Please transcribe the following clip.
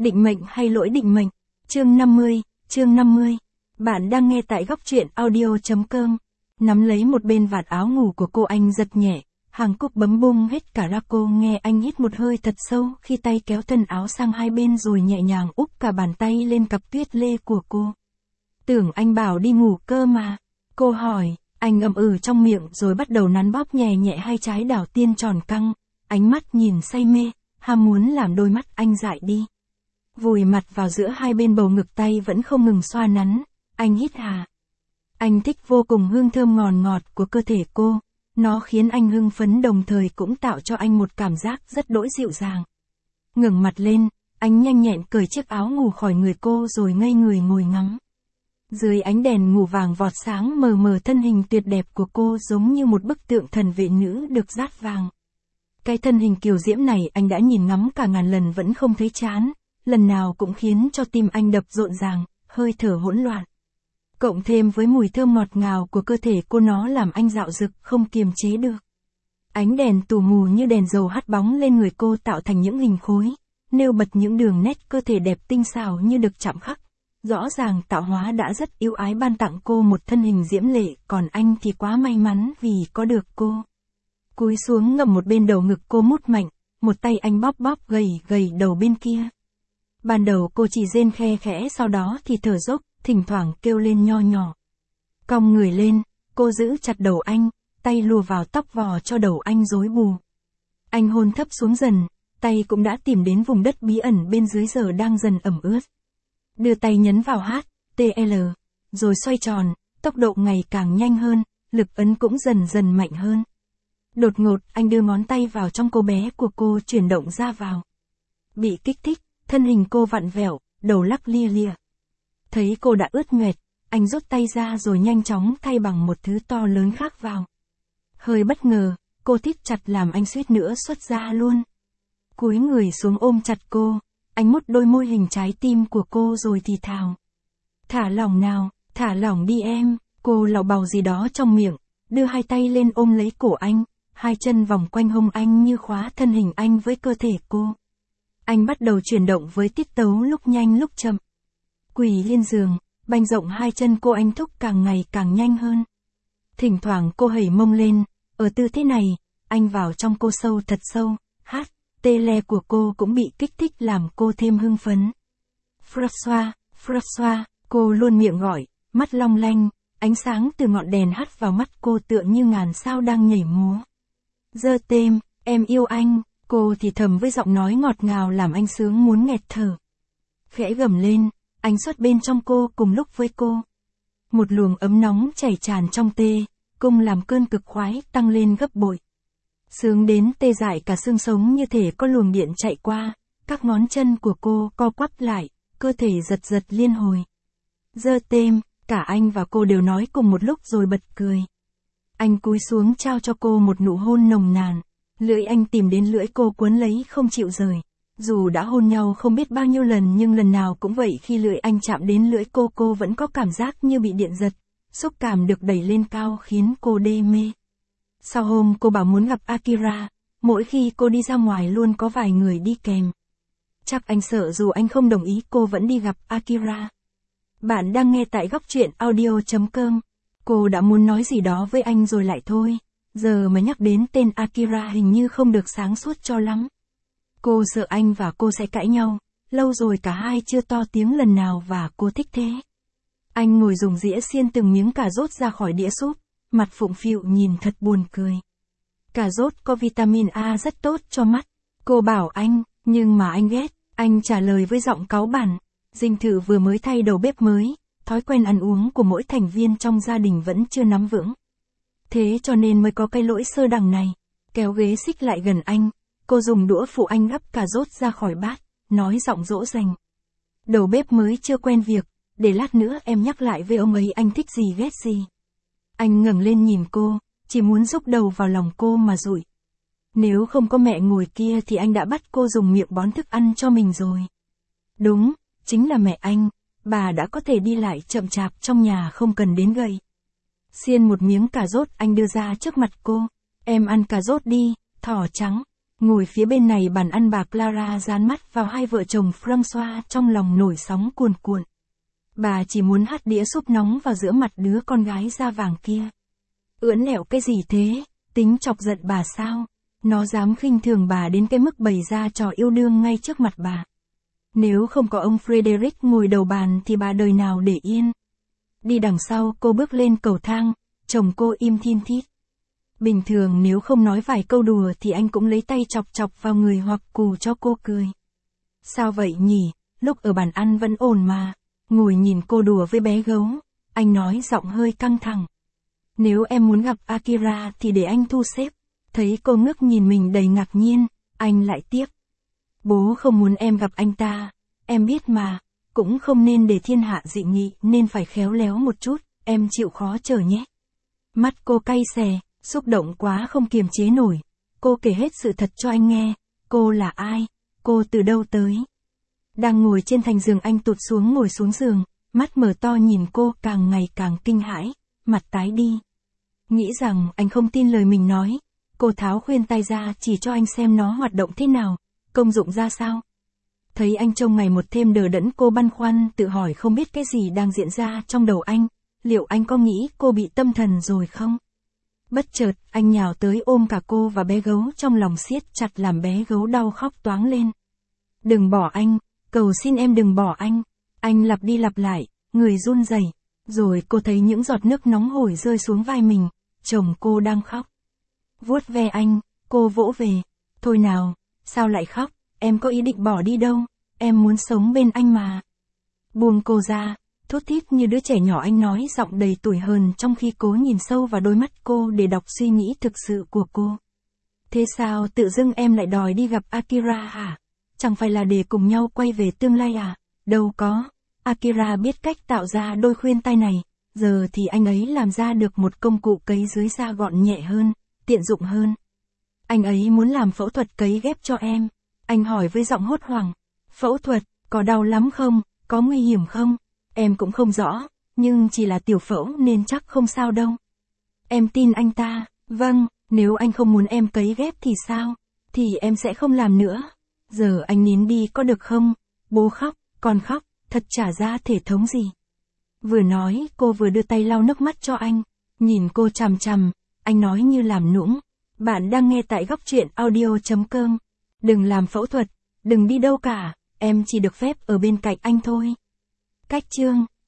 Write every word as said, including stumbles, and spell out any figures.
Định mệnh hay lỗi định mệnh? Chương năm mươi, chương năm mươi. Bạn đang nghe tại góc truyện audio.com. Nắm lấy một bên vạt áo ngủ của cô, anh giật nhẹ, hàng cúc bấm bung hết cả ra. Cô nghe anh hít một hơi thật sâu khi tay kéo thân áo sang hai bên rồi nhẹ nhàng úp cả bàn tay lên cặp tuyết lê của cô. Tưởng anh bảo đi ngủ cơ mà. Cô hỏi, anh ậm ừ trong miệng rồi bắt đầu nắn bóp nhẹ nhẹ hai trái đảo tiên tròn căng, ánh mắt nhìn say mê, ham muốn làm đôi mắt anh dại đi. Vùi mặt vào giữa hai bên bầu ngực, tay vẫn không ngừng xoa nắn, anh hít hà. Anh thích vô cùng hương thơm ngọt ngọt của cơ thể cô, nó khiến anh hưng phấn đồng thời cũng tạo cho anh một cảm giác rất đỗi dịu dàng. Ngẩng mặt lên, anh nhanh nhẹn cởi chiếc áo ngủ khỏi người cô rồi ngây người ngồi ngắm. Dưới ánh đèn ngủ vàng vọt sáng mờ mờ, thân hình tuyệt đẹp của cô giống như một bức tượng thần vệ nữ được dát vàng. Cái thân hình kiều diễm này anh đã nhìn ngắm cả ngàn lần vẫn không thấy chán, lần nào cũng khiến cho tim anh đập rộn ràng, hơi thở hỗn loạn. Cộng thêm với mùi thơm ngọt ngào của cơ thể cô, nó làm anh dạo dực không kiềm chế được. Ánh đèn tù mù như đèn dầu hắt bóng lên người cô tạo thành những hình khối, nêu bật những đường nét cơ thể đẹp tinh xảo như được chạm khắc. Rõ ràng tạo hóa đã rất yêu ái ban tặng cô một thân hình diễm lệ, còn anh thì quá may mắn vì có được cô. Cúi xuống ngậm một bên đầu ngực cô mút mạnh, một tay anh bóp bóp gầy gầy đầu bên kia. Ban đầu cô chỉ rên khe khẽ, sau đó thì thở dốc, thỉnh thoảng kêu lên nho nhỏ. Cong người lên, cô giữ chặt đầu anh, tay lùa vào tóc vò cho đầu anh rối bù. Anh hôn thấp xuống dần, tay cũng đã tìm đến vùng đất bí ẩn bên dưới giờ đang dần ẩm ướt. Đưa tay nhấn vào H, T, L, rồi xoay tròn, tốc độ ngày càng nhanh hơn, lực ấn cũng dần dần mạnh hơn. Đột ngột, anh đưa ngón tay vào trong cô bé của cô, chuyển động ra vào. Bị kích thích, thân hình cô vặn vẹo, đầu lắc lia lịa. Thấy cô đã ướt nhoẹt, anh rút tay ra rồi nhanh chóng thay bằng một thứ to lớn khác vào. Hơi bất ngờ, cô thít chặt làm anh suýt nữa xuất ra luôn. Cúi người xuống ôm chặt cô, anh mút đôi môi hình trái tim của cô rồi thì thào. Thả lỏng nào, thả lỏng đi em. Cô lảo bào gì đó trong miệng, đưa hai tay lên ôm lấy cổ anh, hai chân vòng quanh hông anh như khóa thân hình anh với cơ thể cô. Anh bắt đầu chuyển động với tiết tấu lúc nhanh lúc chậm. Quỳ lên giường, banh rộng hai chân cô, anh thúc càng ngày càng nhanh hơn. Thỉnh thoảng cô hẩy mông lên, ở tư thế này, anh vào trong cô sâu thật sâu, hát, tê le của cô cũng bị kích thích làm cô thêm hưng phấn. François, François, cô luôn miệng gọi, mắt long lanh, ánh sáng từ ngọn đèn hắt vào mắt cô tựa như ngàn sao đang nhảy múa. Giơ tên, em yêu anh, cô thì thầm với giọng nói ngọt ngào làm anh sướng muốn nghẹt thở. Khẽ gầm lên, anh xuất bên trong cô cùng lúc với cô. Một luồng ấm nóng chảy tràn trong tê, cung làm cơn cực khoái tăng lên gấp bội. Sướng đến tê dại cả xương sống, như thể có luồng điện chạy qua, các ngón chân của cô co quắp lại, cơ thể giật giật liên hồi. Giơ tên, cả anh và cô đều nói cùng một lúc rồi bật cười. Anh cúi xuống trao cho cô một nụ hôn nồng nàn, lưỡi anh tìm đến lưỡi cô cuốn lấy không chịu rời. Dù đã hôn nhau không biết bao nhiêu lần nhưng lần nào cũng vậy, khi lưỡi anh chạm đến lưỡi cô, cô vẫn có cảm giác như bị điện giật, xúc cảm được đẩy lên cao khiến cô đê mê. Sau hôm cô bảo muốn gặp Akira, mỗi khi cô đi ra ngoài luôn có vài người đi kèm. Chắc anh sợ dù anh không đồng ý cô vẫn đi gặp Akira. Bạn đang nghe tại góc truyện audio.com. Cô đã muốn nói gì đó với anh rồi lại thôi, giờ mà nhắc đến tên Akira hình như không được sáng suốt cho lắm. Cô sợ anh và cô sẽ cãi nhau, lâu rồi cả hai chưa to tiếng lần nào và cô thích thế. Anh ngồi dùng dĩa xiên từng miếng cà rốt ra khỏi đĩa súp, mặt phụng phịu nhìn thật buồn cười. Cà rốt có vitamin A rất tốt cho mắt, cô bảo anh, nhưng mà anh ghét. Anh trả lời với giọng cáu bẳn. Dinh Thự vừa mới thay đầu bếp mới, thói quen ăn uống của mỗi thành viên trong gia đình vẫn chưa nắm vững. Thế cho nên mới có cái lỗi sơ đẳng này. Kéo ghế xích lại gần anh, cô dùng đũa phụ anh gắp cà rốt ra khỏi bát, nói giọng dỗ dành. Đầu bếp mới chưa quen việc, để lát nữa em nhắc lại với ông ấy anh thích gì ghét gì. Anh ngẩng lên nhìn cô, chỉ muốn rúc đầu vào lòng cô mà dụi. Nếu không có mẹ ngồi kia thì anh đã bắt cô dùng miệng bón thức ăn cho mình rồi. Đúng, chính là mẹ anh, bà đã có thể đi lại chậm chạp trong nhà không cần đến gậy. Xiên một miếng cà rốt anh đưa ra trước mặt cô. Em ăn cà rốt đi, thỏ trắng. Ngồi phía bên này bàn ăn bà Clara dán mắt vào hai vợ chồng François trong lòng nổi sóng cuồn cuộn. Bà chỉ muốn hắt đĩa súp nóng vào giữa mặt đứa con gái da vàng kia. Ưỡn lẹo cái gì thế, tính chọc giận bà sao? Nó dám khinh thường bà đến cái mức bày ra trò yêu đương ngay trước mặt bà. Nếu không có ông Frederick ngồi đầu bàn thì bà đời nào để yên. Đi đằng sau cô bước lên cầu thang, chồng cô im thin thít. Bình thường nếu không nói vài câu đùa thì anh cũng lấy tay chọc chọc vào người hoặc cù cho cô cười. Sao vậy nhỉ, lúc ở bàn ăn vẫn ổn mà. Ngồi nhìn cô đùa với bé gấu, anh nói giọng hơi căng thẳng. Nếu em muốn gặp Akira thì để anh thu xếp. Thấy cô ngước nhìn mình đầy ngạc nhiên, anh lại tiếp. Bố không muốn em gặp anh ta, em biết mà, cũng không nên để thiên hạ dị nghị nên phải khéo léo một chút, em chịu khó chờ nhé. Mắt cô cay xè, xúc động quá không kiềm chế nổi. Cô kể hết sự thật cho anh nghe, cô là ai, cô từ đâu tới. Đang ngồi trên thành giường anh tụt xuống ngồi xuống giường, mắt mở to nhìn cô càng ngày càng kinh hãi, mặt tái đi. Nghĩ rằng anh không tin lời mình nói, cô tháo khuyên tay ra chỉ cho anh xem nó hoạt động thế nào, công dụng ra sao. Thấy anh trông ngày một thêm đờ đẫn cô băn khoăn tự hỏi không biết cái gì đang diễn ra trong đầu anh, liệu anh có nghĩ cô bị tâm thần rồi không? Bất chợt, anh nhào tới ôm cả cô và bé gấu trong lòng siết chặt làm bé gấu đau khóc toáng lên. Đừng bỏ anh, cầu xin em đừng bỏ anh. Anh lặp đi lặp lại, người run rẩy. Rồi cô thấy những giọt nước nóng hổi rơi xuống vai mình, chồng cô đang khóc. Vuốt ve anh, cô vỗ về. Thôi nào, sao lại khóc, em có ý định bỏ đi đâu, em muốn sống bên anh mà. Buông cô ra, thút thít như đứa trẻ nhỏ anh nói giọng đầy tủi hờn trong khi cố nhìn sâu vào đôi mắt cô để đọc suy nghĩ thực sự của cô. Thế sao tự dưng em lại đòi đi gặp Akira hả? Chẳng phải là để cùng nhau quay về tương lai à? Đâu có, Akira biết cách tạo ra đôi khuyên tai này, giờ thì anh ấy làm ra được một công cụ cấy dưới da gọn nhẹ hơn, tiện dụng hơn. Anh ấy muốn làm phẫu thuật cấy ghép cho em. Anh hỏi với giọng hốt hoảng. Phẫu thuật, có đau lắm không, có nguy hiểm không? Em cũng không rõ, nhưng chỉ là tiểu phẫu nên chắc không sao đâu. Em tin anh ta, vâng, nếu anh không muốn em cấy ghép thì sao? Thì em sẽ không làm nữa. Giờ anh nín đi có được không? Bố khóc, con khóc, thật chả ra thể thống gì. Vừa nói cô vừa đưa tay lau nước mắt cho anh. Nhìn cô chằm chằm, anh nói như làm nũng. Bạn đang nghe tại góc truyện audio chấm com. Đừng làm phẫu thuật, đừng đi đâu cả, em chỉ được phép ở bên cạnh anh thôi. Cách chương